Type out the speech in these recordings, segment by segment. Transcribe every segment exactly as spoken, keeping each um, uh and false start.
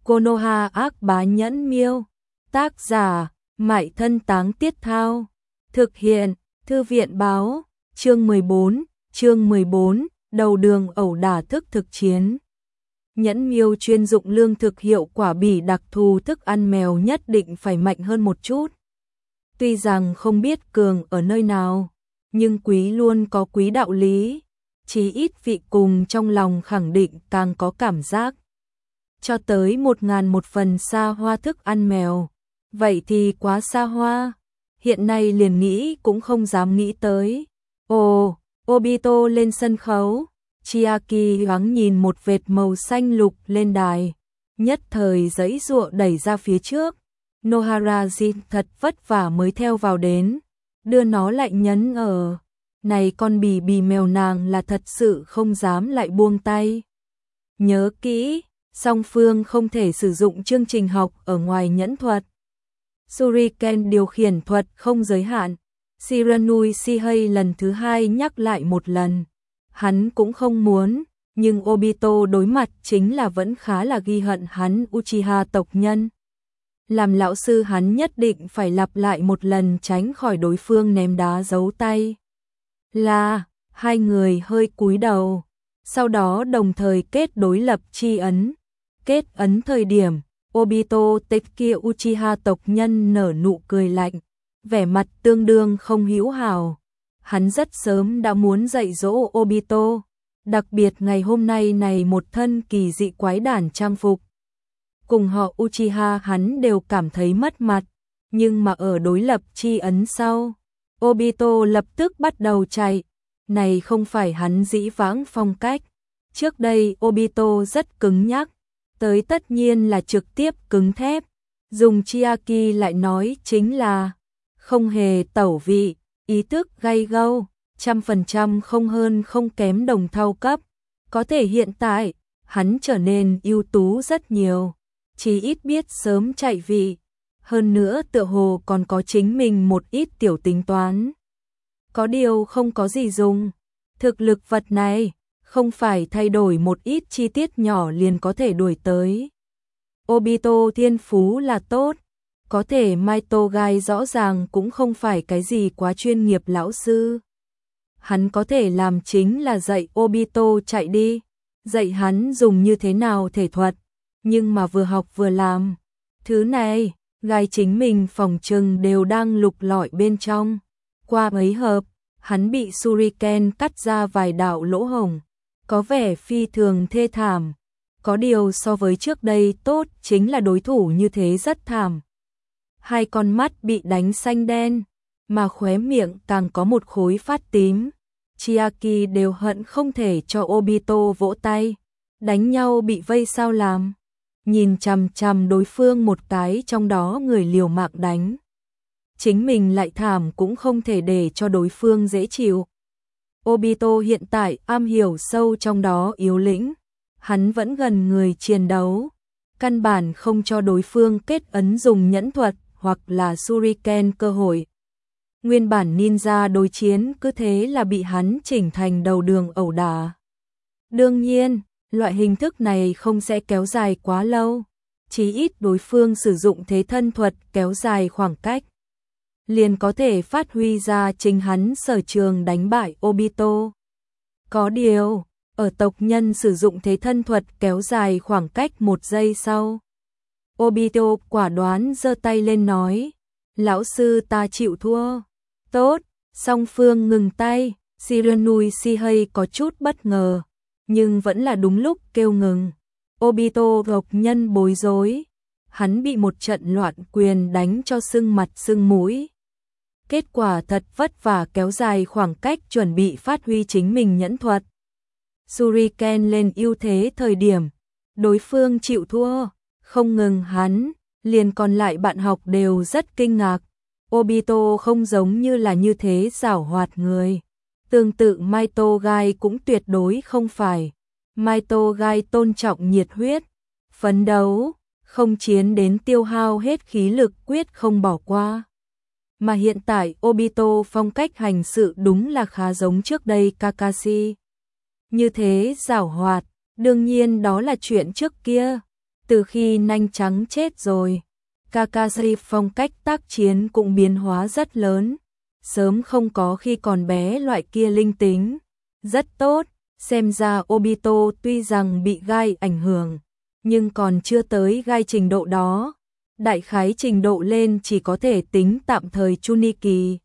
Konoha ác bá nhẫn miêu. Tác giả, Mại Thân Táng Tiết Thao. Thực hiện, Thư viện báo. Chương mười bốn, chương mười bốn, đầu đường ẩu đả thức thực chiến. Nhẫn miêu chuyên dụng lương thực hiệu quả bỉ đặc thù thức ăn mèo nhất định phải mạnh hơn một chút. Tuy rằng không biết cường ở nơi nào, nhưng quý luôn có quý đạo lý. Chí ít vị cùng trong lòng khẳng định càng có cảm giác. Cho tới một ngàn một phần xa hoa thức ăn mèo. Vậy thì quá xa hoa. Hiện nay liền nghĩ cũng không dám nghĩ tới. Ồ, Obito lên sân khấu. Chiaki thoáng nhìn một vệt màu xanh lục lên đài. Nhất thời giãy giụa đẩy ra phía trước. Noharaji thật vất vả mới theo vào đến. Đưa nó lại nhấn ở. Này con bì bì mèo nàng là thật sự không dám lại buông tay. Nhớ kỹ, song phương không thể sử dụng chương trình học ở ngoài nhẫn thuật. Shuriken điều khiển thuật không giới hạn. Shiranui Shihei lần thứ hai nhắc lại một lần. Hắn cũng không muốn, nhưng Obito đối mặt chính là vẫn khá là ghi hận hắn Uchiha tộc nhân. Làm lão sư hắn nhất định phải lặp lại một lần tránh khỏi đối phương ném đá giấu tay. Là, hai người hơi cúi đầu, sau đó đồng thời kết đối lập chi ấn. Kết ấn thời điểm, Obito Tekia Uchiha tộc nhân nở nụ cười lạnh, vẻ mặt tương đương không hữu hảo. Hắn rất sớm đã muốn dạy dỗ Obito, đặc biệt ngày hôm nay này một thân kỳ dị quái đản trang phục. Cùng họ Uchiha hắn đều cảm thấy mất mặt, nhưng mà ở đối lập chi ấn sau, Obito lập tức bắt đầu chạy. Này không phải hắn dĩ vãng phong cách. Trước đây Obito rất cứng nhắc, tới tất nhiên là trực tiếp cứng thép. Dùng Chiaki lại nói chính là không hề tẩu vị, ý thức gay gâu, trăm phần trăm không hơn không kém đồng thau cấp. Có thể hiện tại, hắn trở nên ưu tú rất nhiều, chỉ ít biết sớm chạy vị. Hơn nữa tựa hồ còn có chính mình một ít tiểu tính toán. Có điều không có gì dùng. Thực lực vật này không phải thay đổi một ít chi tiết nhỏ liền có thể đuổi tới. Obito thiên phú là tốt. Có thể Mai Togai rõ ràng cũng không phải cái gì quá chuyên nghiệp lão sư. Hắn có thể làm chính là dạy Obito chạy đi. Dạy hắn dùng như thế nào thể thuật. Nhưng mà vừa học vừa làm. Thứ này, gai chính mình phòng trừng đều đang lục lọi bên trong. Qua mấy hợp, hắn bị Shuriken cắt ra vài đạo lỗ hổng, có vẻ phi thường thê thảm. Có điều so với trước đây tốt chính là đối thủ như thế rất thảm. Hai con mắt bị đánh xanh đen, mà khóe miệng càng có một khối phát tím. Chiaki đều hận không thể cho Obito vỗ tay. Đánh nhau bị vây sao làm? Nhìn chằm chằm đối phương một cái trong đó người liều mạng đánh. Chính mình lại thảm cũng không thể để cho đối phương dễ chịu. Obito hiện tại am hiểu sâu trong đó yếu lĩnh. Hắn vẫn gần người chiến đấu. Căn bản không cho đối phương kết ấn dùng nhẫn thuật hoặc là Shuriken cơ hội. Nguyên bản ninja đối chiến cứ thế là bị hắn chỉnh thành đầu đường ẩu đả. Đương nhiên, loại hình thức này không sẽ kéo dài quá lâu. Chí ít đối phương sử dụng thế thân thuật kéo dài khoảng cách. Liền có thể phát huy ra chính hắn sở trường đánh bại Obito. Có điều, ở tộc nhân sử dụng thế thân thuật kéo dài khoảng cách một giây sau. Obito quả đoán giơ tay lên nói, lão sư ta chịu thua. Tốt, song phương ngừng tay, Shiranui Shihei có chút bất ngờ, nhưng vẫn là đúng lúc kêu ngừng. Obito tộc nhân bối rối, hắn bị một trận loạn quyền đánh cho sưng mặt sưng mũi. Kết quả thật vất vả kéo dài khoảng cách chuẩn bị phát huy chính mình nhẫn thuật. Shuriken lên ưu thế thời điểm, đối phương chịu thua, không ngừng hắn, liền còn lại bạn học đều rất kinh ngạc. Obito không giống như là như thế giảo hoạt người. Tương tự Mai Togai cũng tuyệt đối không phải. Mai Togai tôn trọng nhiệt huyết, phấn đấu, không chiến đến tiêu hao hết khí lực quyết không bỏ qua. Mà hiện tại Obito phong cách hành sự đúng là khá giống trước đây Kakashi. Như thế giảo hoạt, đương nhiên đó là chuyện trước kia. Từ khi nanh trắng chết rồi, Kakashi phong cách tác chiến cũng biến hóa rất lớn, sớm không có khi còn bé loại kia linh tính, rất tốt, xem ra Obito tuy rằng bị gai ảnh hưởng, nhưng còn chưa tới gai trình độ đó, đại khái trình độ lên chỉ có thể tính tạm thời Chuni kỳ.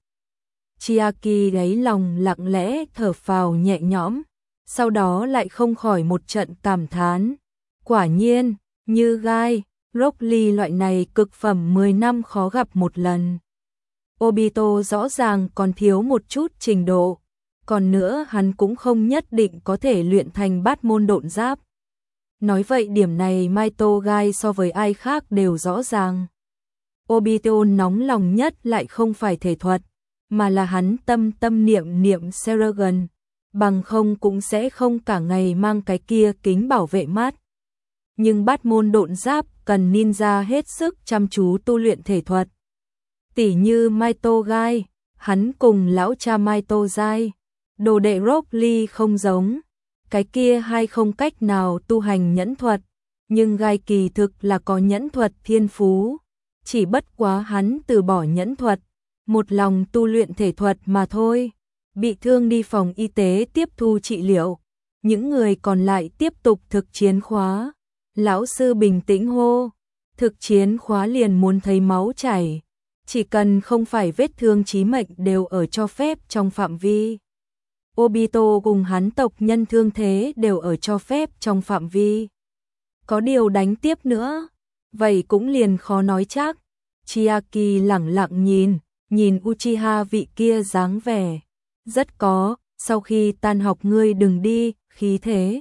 Chiaki đáy lòng lặng lẽ thở phào nhẹ nhõm, sau đó lại không khỏi một trận cảm thán, quả nhiên, như gai, Rock Lee loại này cực phẩm mười năm khó gặp một lần. Obito rõ ràng còn thiếu một chút trình độ, còn nữa hắn cũng không nhất định có thể luyện thành bát môn độn giáp. Nói vậy điểm này Maito Gai so với ai khác đều rõ ràng. Obito nóng lòng nhất lại không phải thể thuật, mà là hắn tâm tâm niệm niệm Seragon, bằng không cũng sẽ không cả ngày mang cái kia kính bảo vệ mắt. Nhưng bát môn độn giáp cần ninja hết sức chăm chú tu luyện thể thuật. Tỉ như Maito Gai, hắn cùng lão cha Maito Gai, đồ đệ Rock Lee không giống, cái kia hay không cách nào tu hành nhẫn thuật, nhưng Gai kỳ thực là có nhẫn thuật thiên phú, chỉ bất quá hắn từ bỏ nhẫn thuật, một lòng tu luyện thể thuật mà thôi, bị thương đi phòng y tế tiếp thu trị liệu, những người còn lại tiếp tục thực chiến khóa. Lão sư bình tĩnh hô, thực chiến khóa liền muốn thấy máu chảy, chỉ cần không phải vết thương chí mệnh đều ở cho phép trong phạm vi. Obito cùng hắn tộc nhân thương thế đều ở cho phép trong phạm vi. Có điều đánh tiếp nữa, vậy cũng liền khó nói chắc. Chiaki lẳng lặng nhìn, nhìn Uchiha vị kia dáng vẻ. Rất có, sau khi tan học ngươi đừng đi, khí thế.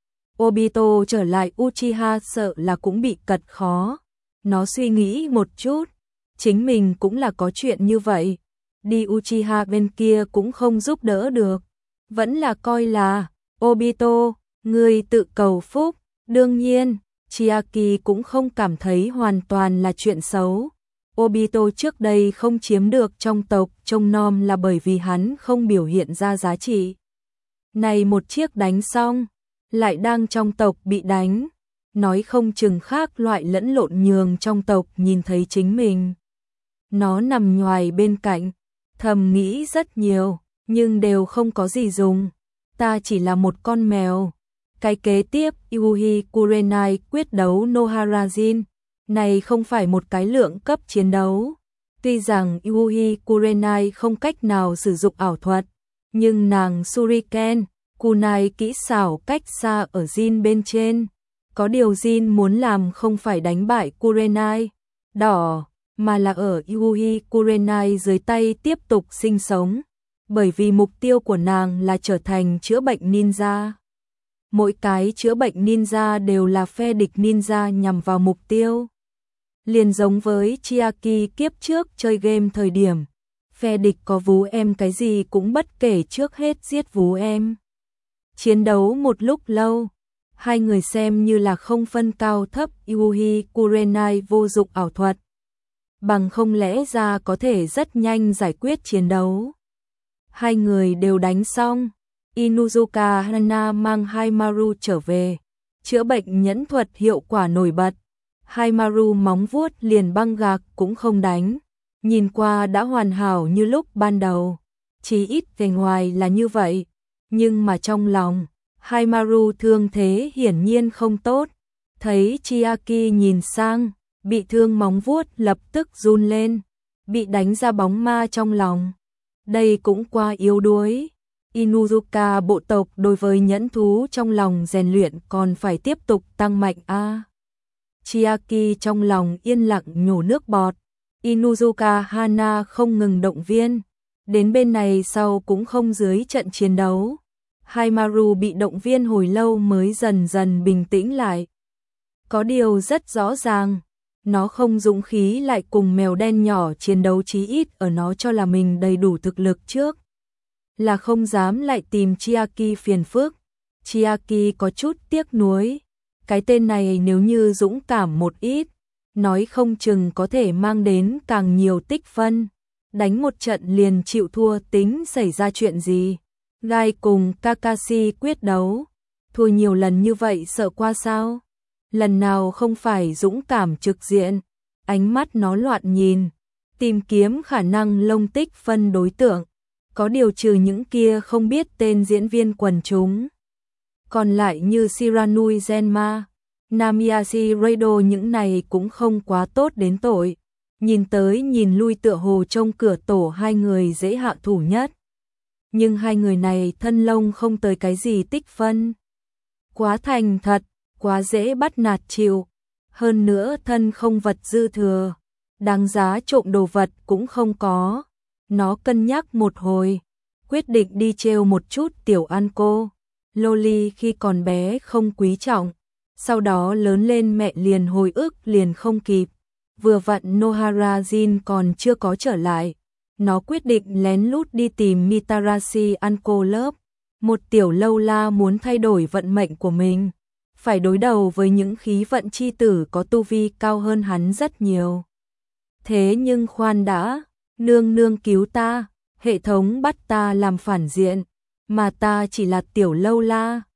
Obito trở lại Uchiha sợ là cũng bị cật khó. Nó suy nghĩ một chút, chính mình cũng là có chuyện như vậy. Đi Uchiha bên kia cũng không giúp đỡ được. Vẫn là coi là, Obito, ngươi tự cầu phúc. Đương nhiên, Chiaki cũng không cảm thấy hoàn toàn là chuyện xấu. Obito trước đây không chiếm được trong tộc trông nom là bởi vì hắn không biểu hiện ra giá trị. Này một chiếc đánh xong, lại đang trong tộc bị đánh, nói không chừng khác loại lẫn lộn nhường trong tộc nhìn thấy chính mình. Nó nằm ngoài bên cạnh, thầm nghĩ rất nhiều, nhưng đều không có gì dùng. Ta chỉ là một con mèo. Cái kế tiếp, Yuhi Kurenai quyết đấu Noharajin, này không phải một cái lượng cấp chiến đấu. Tuy rằng Yuhi Kurenai không cách nào sử dụng ảo thuật, nhưng nàng Shuriken, Kunai kỹ xảo cách xa ở Jin bên trên. Có điều Jin muốn làm không phải đánh bại Kurenai đỏ, mà là ở Yuhi Kurenai dưới tay tiếp tục sinh sống. Bởi vì mục tiêu của nàng là trở thành chữa bệnh ninja. Mỗi cái chữa bệnh ninja đều là phe địch ninja nhằm vào mục tiêu. Liền giống với Chiaki kiếp trước chơi game thời điểm, phe địch có vú em cái gì cũng bất kể trước hết giết vú em. Chiến đấu một lúc lâu, hai người xem như là không phân cao thấp. Yuhi Kurenai vô dụng ảo thuật, bằng không lẽ ra có thể rất nhanh giải quyết chiến đấu. Hai người đều đánh xong, Inuzuka Hana mang Haimaru trở về, chữa bệnh nhẫn thuật hiệu quả nổi bật. Haimaru móng vuốt liền băng gạc cũng không đánh, nhìn qua đã hoàn hảo như lúc ban đầu, chỉ ít về ngoài là như vậy, nhưng mà trong lòng, Haimaru thương thế hiển nhiên không tốt. Thấy Chiaki nhìn sang, bị thương móng vuốt lập tức run lên, bị đánh ra bóng ma trong lòng. Đây cũng quá yếu đuối. Inuzuka bộ tộc đối với nhẫn thú trong lòng rèn luyện còn phải tiếp tục tăng mạnh a. À. Chiaki trong lòng yên lặng nhổ nước bọt. Inuzuka Hana không ngừng động viên, đến bên này sau cũng không dưới trận chiến đấu. Haimaru bị động viên hồi lâu mới dần dần bình tĩnh lại. Có điều rất rõ ràng, nó không dũng khí lại cùng mèo đen nhỏ chiến đấu, chí ít ở nó cho là mình đầy đủ thực lực trước. Là không dám lại tìm Chiaki phiền phức. Chiaki có chút tiếc nuối. Cái tên này nếu như dũng cảm một ít, nói không chừng có thể mang đến càng nhiều tích phân. Đánh một trận liền chịu thua tính xảy ra chuyện gì. Gai cùng Kakashi quyết đấu, thua nhiều lần như vậy sợ qua sao? lần nào không phải dũng cảm trực diện, ánh mắt nó loạn nhìn, tìm kiếm khả năng lông tích phân đối tượng, có điều trừ những kia không biết tên diễn viên quần chúng. Còn lại như Shiranui Zenma, Namiyashi Rado những này cũng không quá tốt đến tội, nhìn tới nhìn lui tựa hồ trong cửa tổ hai người dễ hạ thủ nhất. Nhưng hai người này thân lông không tới cái gì tích phân. Quá thành thật, quá dễ bắt nạt chịu, hơn nữa thân không vật dư thừa, đáng giá trộm đồ vật cũng không có. Nó cân nhắc một hồi, quyết định đi trêu một chút tiểu An cô. Loli khi còn bé không quý trọng, sau đó lớn lên mẹ liền hồi ức liền không kịp. Vừa vặn Nohara Jin còn chưa có trở lại, nó quyết định lén lút đi tìm Mitarashi Anko lớp. Một tiểu lâu la muốn thay đổi vận mệnh của mình, phải đối đầu với những khí vận chi tử có tu vi cao hơn hắn rất nhiều. Thế nhưng khoan đã, nương nương cứu ta, hệ thống bắt ta làm phản diện, mà ta chỉ là tiểu lâu la.